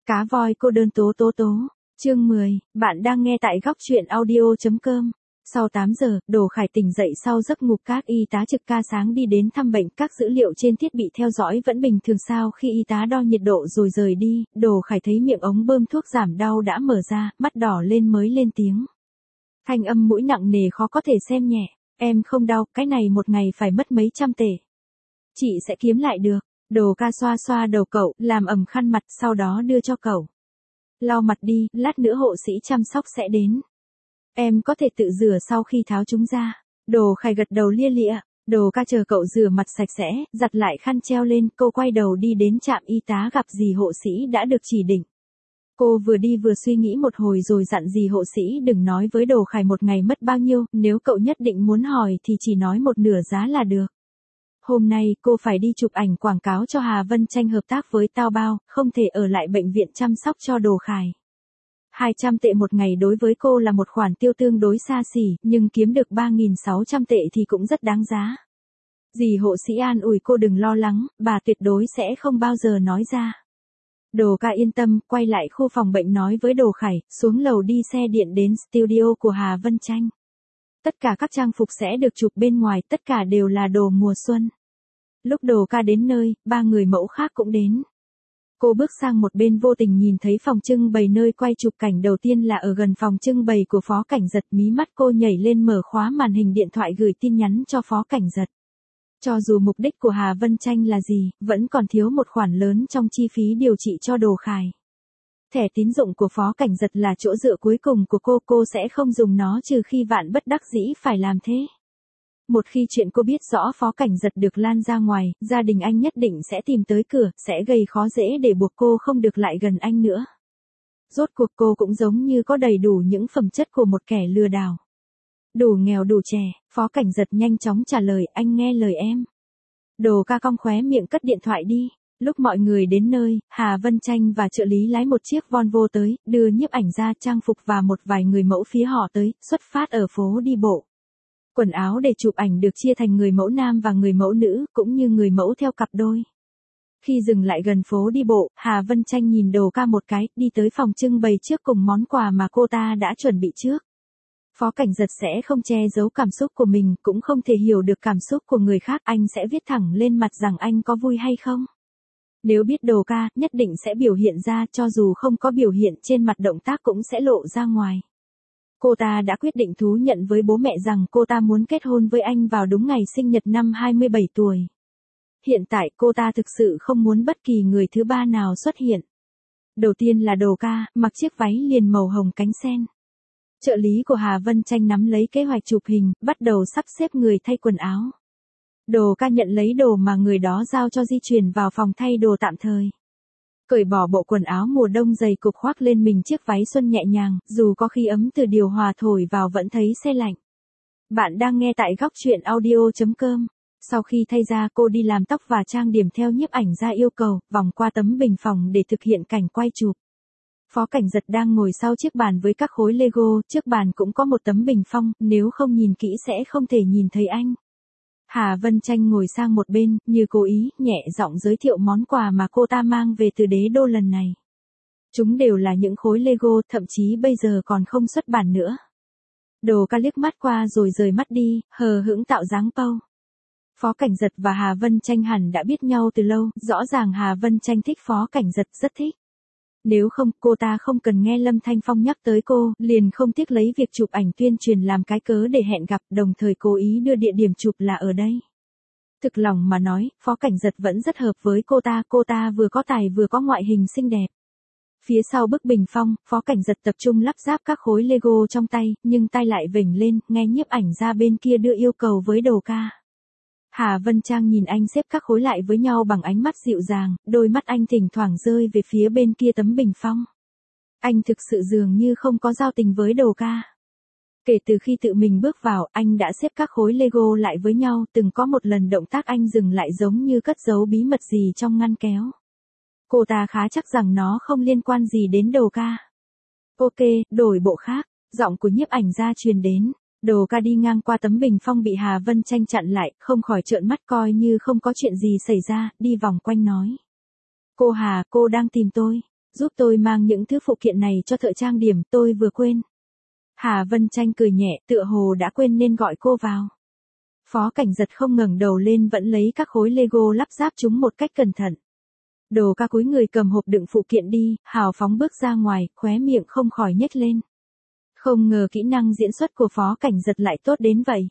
Cá voi cô đơn tố tố tố. Chương 10, bạn đang nghe tại góc truyện audio.com. Sau 8 giờ, Đồ Khải tỉnh dậy sau giấc ngủ, các y tá trực ca sáng đi đến thăm bệnh, các dữ liệu trên thiết bị theo dõi vẫn bình thường. Sau khi y tá đo nhiệt độ rồi rời đi, Đồ Khải thấy miệng ống bơm thuốc giảm đau đã mở ra, mắt đỏ lên mới lên tiếng. Thanh âm mũi nặng nề khó có thể xem nhẹ. Em không đau, cái này một ngày phải mất mấy trăm tệ. Chị sẽ kiếm lại được. Đồ ca xoa xoa đầu cậu, làm ẩm khăn mặt, sau đó đưa cho cậu. Lau mặt đi, lát nữa hộ sĩ chăm sóc sẽ đến. Em có thể tự rửa sau khi tháo chúng ra. Đồ Khải gật đầu lia lịa. Đồ ca chờ cậu rửa mặt sạch sẽ, giặt lại khăn treo lên, cô quay đầu đi đến trạm y tá gặp dì hộ sĩ đã được chỉ định. Cô vừa đi vừa suy nghĩ một hồi rồi dặn dì hộ sĩ đừng nói với Đồ Khải một ngày mất bao nhiêu, nếu cậu nhất định muốn hỏi thì chỉ nói một nửa giá là được. Hôm nay cô phải đi chụp ảnh quảng cáo cho Hà Vân Tranh hợp tác với Taobao, không thể ở lại bệnh viện chăm sóc cho Đồ Khải. 200 tệ một ngày đối với cô là một khoản tiêu tương đối xa xỉ, nhưng kiếm được 3.600 tệ thì cũng rất đáng giá. Dì hộ sĩ an ủi cô đừng lo lắng, bà tuyệt đối sẽ không bao giờ nói ra. Đồ ca yên tâm, quay lại khu phòng bệnh nói với Đồ Khải, xuống lầu đi xe điện đến studio của Hà Vân Tranh. Tất cả các trang phục sẽ được chụp bên ngoài, tất cả đều là đồ mùa xuân. Lúc Đồ ca đến nơi, 3 người mẫu khác cũng đến. Cô bước sang một bên vô tình nhìn thấy phòng trưng bày nơi quay chụp cảnh đầu tiên là ở gần phòng trưng bày của Phó Cảnh Giật, mí mắt cô nhảy lên mở khóa màn hình điện thoại gửi tin nhắn cho Phó Cảnh Giật. Cho dù mục đích của Hà Vân Tranh là gì, vẫn còn thiếu một khoản lớn trong chi phí điều trị cho Đồ Khải. Thẻ tín dụng của Phó Cảnh Giật là chỗ dựa cuối cùng của cô sẽ không dùng nó trừ khi vạn bất đắc dĩ phải làm thế. Một khi chuyện cô biết rõ Phó Cảnh Giật được lan ra ngoài, gia đình anh nhất định sẽ tìm tới cửa, sẽ gây khó dễ để buộc cô không được lại gần anh nữa. Rốt cuộc cô cũng giống như có đầy đủ những phẩm chất của một kẻ lừa đảo. Đủ nghèo đủ trẻ, Phó Cảnh Giật nhanh chóng trả lời, anh nghe lời em. Đồ ca cong khóe miệng cất điện thoại đi. Lúc mọi người đến nơi, Hà Vân Tranh và trợ lý lái một chiếc Volvo tới, đưa nhiếp ảnh gia, trang phục và một vài người mẫu phía họ tới, xuất phát ở phố đi bộ. Quần áo để chụp ảnh được chia thành người mẫu nam và người mẫu nữ, cũng như người mẫu theo cặp đôi. Khi dừng lại gần phố đi bộ, Hà Vân Tranh nhìn Đồ ca một cái, đi tới phòng trưng bày trước cùng món quà mà cô ta đã chuẩn bị trước. Phó Cảnh Giật sẽ không che giấu cảm xúc của mình, cũng không thể hiểu được cảm xúc của người khác, anh sẽ viết thẳng lên mặt rằng anh có vui hay không. Nếu biết Đồ ca, nhất định sẽ biểu hiện ra, cho dù không có biểu hiện trên mặt, động tác cũng sẽ lộ ra ngoài. Cô ta đã quyết định thú nhận với bố mẹ rằng cô ta muốn kết hôn với anh vào đúng ngày sinh nhật năm 27 tuổi. Hiện tại cô ta thực sự không muốn bất kỳ người thứ ba nào xuất hiện. Đầu tiên là Đồ ca, mặc chiếc váy liền màu hồng cánh sen. Trợ lý của Hà Vân Tranh nắm lấy kế hoạch chụp hình, bắt đầu sắp xếp người thay quần áo. Đồ ca nhận lấy đồ mà người đó giao cho, di chuyển vào phòng thay đồ tạm thời. Cởi bỏ bộ quần áo mùa đông dày cục, khoác lên mình chiếc váy xuân nhẹ nhàng, dù có khí ấm từ điều hòa thổi vào vẫn thấy se lạnh. Bạn đang nghe tại góc truyện audio.com. Sau khi thay ra, cô đi làm tóc và trang điểm theo nhiếp ảnh gia yêu cầu, vòng qua tấm bình phòng để thực hiện cảnh quay chụp. Phó Cảnh Giật đang ngồi sau chiếc bàn với các khối Lego, trước bàn cũng có một tấm bình phong, nếu không nhìn kỹ sẽ không thể nhìn thấy anh. Hà Vân Tranh ngồi sang một bên, như cố ý, nhẹ giọng giới thiệu món quà mà cô ta mang về từ Đế Đô lần này. Chúng đều là những khối Lego, thậm chí bây giờ còn không xuất bản nữa. Đồ ca liếc mắt qua rồi rời mắt đi, hờ hững tạo dáng pâu. Phó Cảnh Giật và Hà Vân Tranh hẳn đã biết nhau từ lâu, rõ ràng Hà Vân Tranh thích Phó Cảnh Giật, rất thích. Nếu không, cô ta không cần nghe Lâm Thanh Phong nhắc tới cô, liền không tiếc lấy việc chụp ảnh tuyên truyền làm cái cớ để hẹn gặp, đồng thời cố ý đưa địa điểm chụp là ở đây. Thực lòng mà nói, Phó Cảnh Giật vẫn rất hợp với cô ta vừa có tài vừa có ngoại hình xinh đẹp. Phía sau bức bình phong, Phó Cảnh Giật tập trung lắp ráp các khối Lego trong tay, nhưng tay lại vểnh lên, nghe nhiếp ảnh ra bên kia đưa yêu cầu với Đồ ca. Hà Vân Trang nhìn anh xếp các khối lại với nhau bằng ánh mắt dịu dàng, đôi mắt anh thỉnh thoảng rơi về phía bên kia tấm bình phong. Anh thực sự dường như không có giao tình với Đồ ca. Kể từ khi tự mình bước vào, anh đã xếp các khối Lego lại với nhau, từng có một lần động tác anh dừng lại giống như cất giấu bí mật gì trong ngăn kéo. Cô ta khá chắc rằng nó không liên quan gì đến Đồ ca. Ok, đổi bộ khác, giọng của nhiếp ảnh gia truyền đến. Đồ ca đi ngang qua tấm bình phong bị Hà Vân Tranh chặn lại, không khỏi trợn mắt coi như không có chuyện gì xảy ra, đi vòng quanh nói. Cô Hà, cô đang tìm tôi. Giúp tôi mang những thứ phụ kiện này cho thợ trang điểm, tôi vừa quên. Hà Vân Tranh cười nhẹ, tựa hồ đã quên nên gọi cô vào. Phó Cảnh Giật không ngẩng đầu lên, vẫn lấy các khối Lego lắp ráp chúng một cách cẩn thận. Đồ Ca cúi người cầm hộp đựng phụ kiện đi, hào phóng bước ra ngoài, khóe miệng không khỏi nhếch lên. Không ngờ kỹ năng diễn xuất của Phó Cảnh Giật lại tốt đến vậy.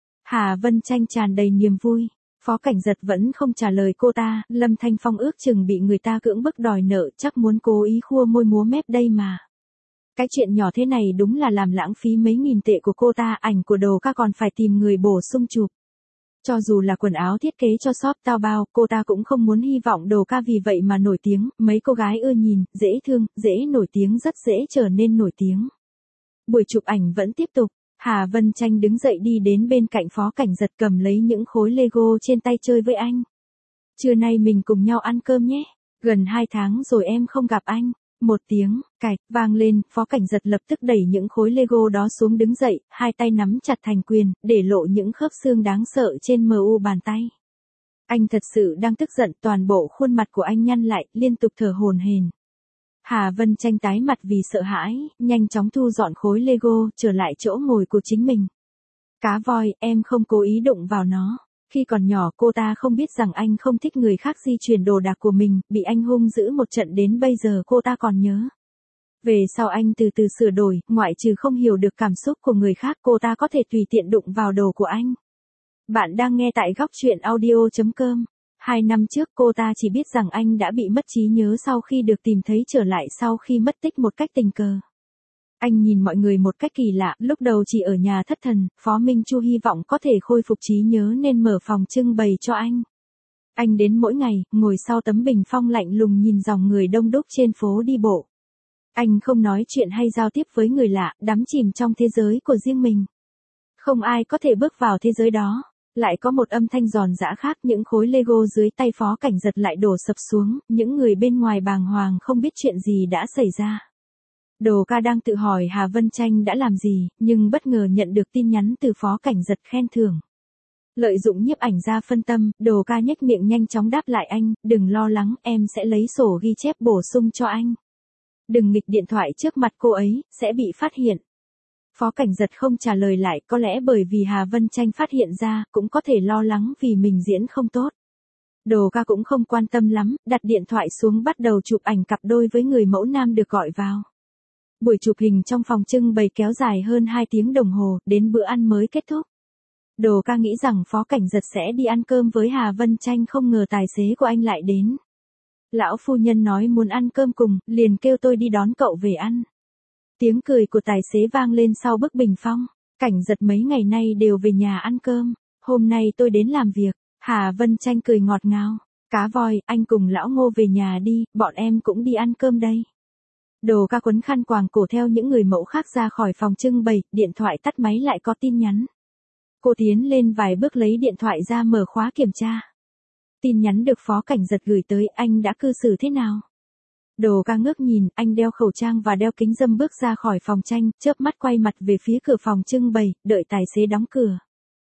Hà Vân Tranh tràn đầy niềm vui. Phó Cảnh Giật vẫn không trả lời cô ta, Lâm Thanh Phong ước chừng bị người ta cưỡng bức đòi nợ, chắc muốn cố ý khua môi múa mép đây mà. Cái chuyện nhỏ thế này đúng là làm lãng phí mấy nghìn tệ của cô ta, ảnh của Đồ Ca còn phải tìm người bổ sung chụp. Cho dù là quần áo thiết kế cho shop Taobao, cô ta cũng không muốn hy vọng Đồ Ca vì vậy mà nổi tiếng, mấy cô gái ưa nhìn, dễ thương, dễ nổi tiếng rất dễ trở nên nổi tiếng. Buổi chụp ảnh vẫn tiếp tục, Hà Vân Tranh đứng dậy đi đến bên cạnh Phó Cảnh Giật cầm lấy những khối Lego trên tay chơi với anh. Trưa nay mình cùng nhau ăn cơm nhé, gần 2 tháng rồi em không gặp anh. Một tiếng, cạch, vang lên, Phó Cảnh Giật lập tức đẩy những khối Lego đó xuống đứng dậy, hai tay nắm chặt thành quyền, để lộ những khớp xương đáng sợ trên mu bàn tay. Anh thật sự đang tức giận, toàn bộ khuôn mặt của anh nhăn lại, liên tục thở hổn hển. Hà Vân Tranh tái mặt vì sợ hãi, nhanh chóng thu dọn khối Lego, trở lại chỗ ngồi của chính mình. Cá voi, em không cố ý đụng vào nó. Khi còn nhỏ cô ta không biết rằng anh không thích người khác di chuyển đồ đạc của mình, bị anh hung dữ một trận đến bây giờ cô ta còn nhớ. Về sau anh từ từ sửa đổi, ngoại trừ không hiểu được cảm xúc của người khác cô ta có thể tùy tiện đụng vào đồ của anh. Bạn đang nghe tại góc truyện audio.com. 2 năm trước cô ta chỉ biết rằng anh đã bị mất trí nhớ sau khi được tìm thấy trở lại sau khi mất tích một cách tình cờ. Anh nhìn mọi người một cách kỳ lạ, lúc đầu chỉ ở nhà thất thần, Phó Minh Chu hy vọng có thể khôi phục trí nhớ nên mở phòng trưng bày cho anh. Anh đến mỗi ngày, ngồi sau tấm bình phong lạnh lùng nhìn dòng người đông đúc trên phố đi bộ. Anh không nói chuyện hay giao tiếp với người lạ, đắm chìm trong thế giới của riêng mình. Không ai có thể bước vào thế giới đó. Lại có một âm thanh giòn giã khác, những khối Lego dưới tay Phó Cảnh Giật lại đổ sập xuống, những người bên ngoài bàng hoàng không biết chuyện gì đã xảy ra. Đồ Ca đang tự hỏi Hà Vân Tranh đã làm gì, nhưng bất ngờ nhận được tin nhắn từ Phó Cảnh Giật khen thưởng. Lợi dụng nhiếp ảnh ra phân tâm, Đồ Ca nhếch miệng nhanh chóng đáp lại anh, đừng lo lắng, em sẽ lấy sổ ghi chép bổ sung cho anh. Đừng nghịch điện thoại trước mặt cô ấy, sẽ bị phát hiện. Phó Cảnh Giật không trả lời lại, có lẽ bởi vì Hà Vân Tranh phát hiện ra, cũng có thể lo lắng vì mình diễn không tốt. Đồ Ca cũng không quan tâm lắm, đặt điện thoại xuống bắt đầu chụp ảnh cặp đôi với người mẫu nam được gọi vào. Buổi chụp hình trong phòng trưng bày kéo dài hơn 2 tiếng đồng hồ, đến bữa ăn mới kết thúc. Đồ Ca nghĩ rằng Phó Cảnh Giật sẽ đi ăn cơm với Hà Vân Tranh, không ngờ tài xế của anh lại đến. Lão phu nhân nói muốn ăn cơm cùng, liền kêu tôi đi đón cậu về ăn. Tiếng cười của tài xế vang lên sau bức bình phong. Cảnh Giật mấy ngày nay đều về nhà ăn cơm. Hôm nay tôi đến làm việc. Hà Vân Tranh cười ngọt ngào. Cá voi, anh cùng lão Ngô về nhà đi, bọn em cũng đi ăn cơm đây. Đồ Ca quấn khăn quàng cổ theo những người mẫu khác ra khỏi phòng trưng bày, điện thoại tắt máy lại có tin nhắn. Cô tiến lên vài bước lấy điện thoại ra mở khóa kiểm tra. Tin nhắn được Phó Cảnh Giật gửi tới, anh đã cư xử thế nào? Đồ Ca ngước nhìn, anh đeo khẩu trang và đeo kính râm bước ra khỏi phòng tranh, chớp mắt quay mặt về phía cửa phòng trưng bày, đợi tài xế đóng cửa.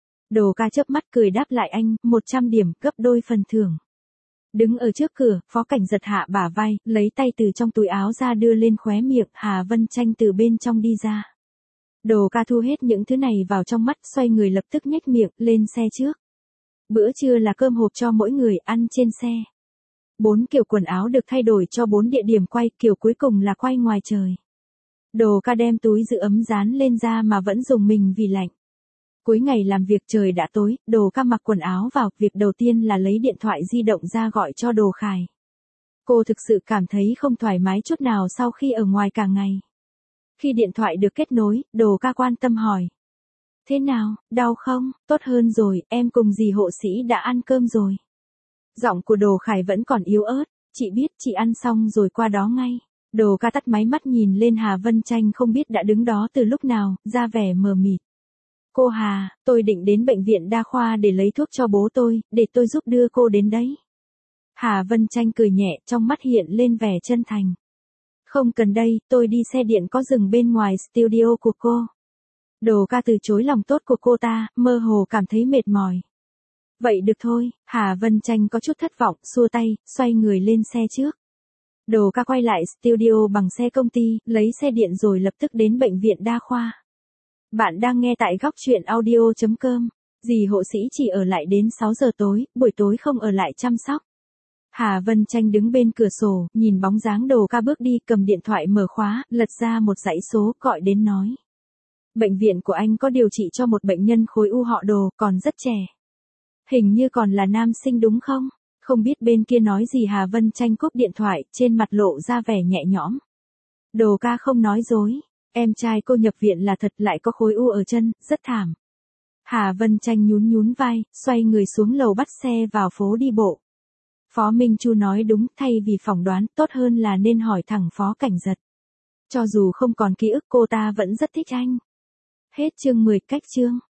Đồ Ca chớp mắt cười đáp lại anh, 100 điểm, gấp đôi phần thưởng. Đứng ở trước cửa, Phó Cảnh Giật hạ bả vai, lấy tay từ trong túi áo ra đưa lên khóe miệng, Hà Vân Tranh từ bên trong đi ra. Đồ Ca thu hết những thứ này vào trong mắt, xoay người lập tức nhếch miệng, lên xe trước. Bữa trưa là cơm hộp cho mỗi người, ăn trên xe. 4 kiểu quần áo được thay đổi cho 4 địa điểm quay, kiểu cuối cùng là quay ngoài trời. Đồ Ca đem túi giữ ấm dán lên da mà vẫn dùng mình vì lạnh. Cuối ngày làm việc trời đã tối, Đồ Ca mặc quần áo vào, việc đầu tiên là lấy điện thoại di động ra gọi cho Đồ Khải. Cô thực sự cảm thấy không thoải mái chút nào sau khi ở ngoài cả ngày. Khi điện thoại được kết nối, Đồ Ca quan tâm hỏi. Thế nào, đau không? Tốt hơn rồi, em cùng dì hộ sĩ đã ăn cơm rồi. Giọng của Đồ Khải vẫn còn yếu ớt, chị biết chị ăn xong rồi qua đó ngay. Đồ Ca tắt máy mắt nhìn lên Hà Vân Tranh không biết đã đứng đó từ lúc nào, ra vẻ mờ mịt. Cô Hà, tôi định đến bệnh viện đa khoa để lấy thuốc cho bố tôi, để tôi giúp đưa cô đến đấy. Hà Vân Tranh cười nhẹ, trong mắt hiện lên vẻ chân thành. Không cần đây, tôi đi xe điện có dừng bên ngoài studio của cô. Đồ Ca từ chối lòng tốt của cô ta, mơ hồ cảm thấy mệt mỏi. Vậy được thôi, Hà Vân Tranh có chút thất vọng, xua tay, xoay người lên xe trước. Đồ ca quay lại studio bằng xe công ty, lấy xe điện rồi lập tức đến bệnh viện đa khoa. Bạn đang nghe tại góc chuyện audio.com. Dì hộ sĩ chỉ ở lại đến 6 giờ tối, buổi tối không ở lại chăm sóc. Hà Vân Tranh đứng bên cửa sổ, nhìn bóng dáng Đồ ca bước đi, cầm điện thoại mở khóa, lật ra một dãy số, gọi đến nói. Bệnh viện của anh có điều trị cho một bệnh nhân khối u họ Đồ, còn rất trẻ. Hình như còn là nam sinh đúng không? Không biết bên kia nói gì. Hà Vân Tranh cúp điện thoại, trên mặt lộ ra vẻ nhẹ nhõm. Đồ ca không nói dối. Em trai cô nhập viện là thật, lại có khối u ở chân, rất thảm. Hà Vân Tranh nhún vai, xoay người xuống lầu bắt xe vào phố đi bộ. Phó Minh Chu nói đúng, thay vì phỏng đoán, tốt hơn là nên hỏi thẳng Phó Cảnh Giật. Cho dù không còn ký ức, cô ta vẫn rất thích anh. Hết chương 10. Cách chương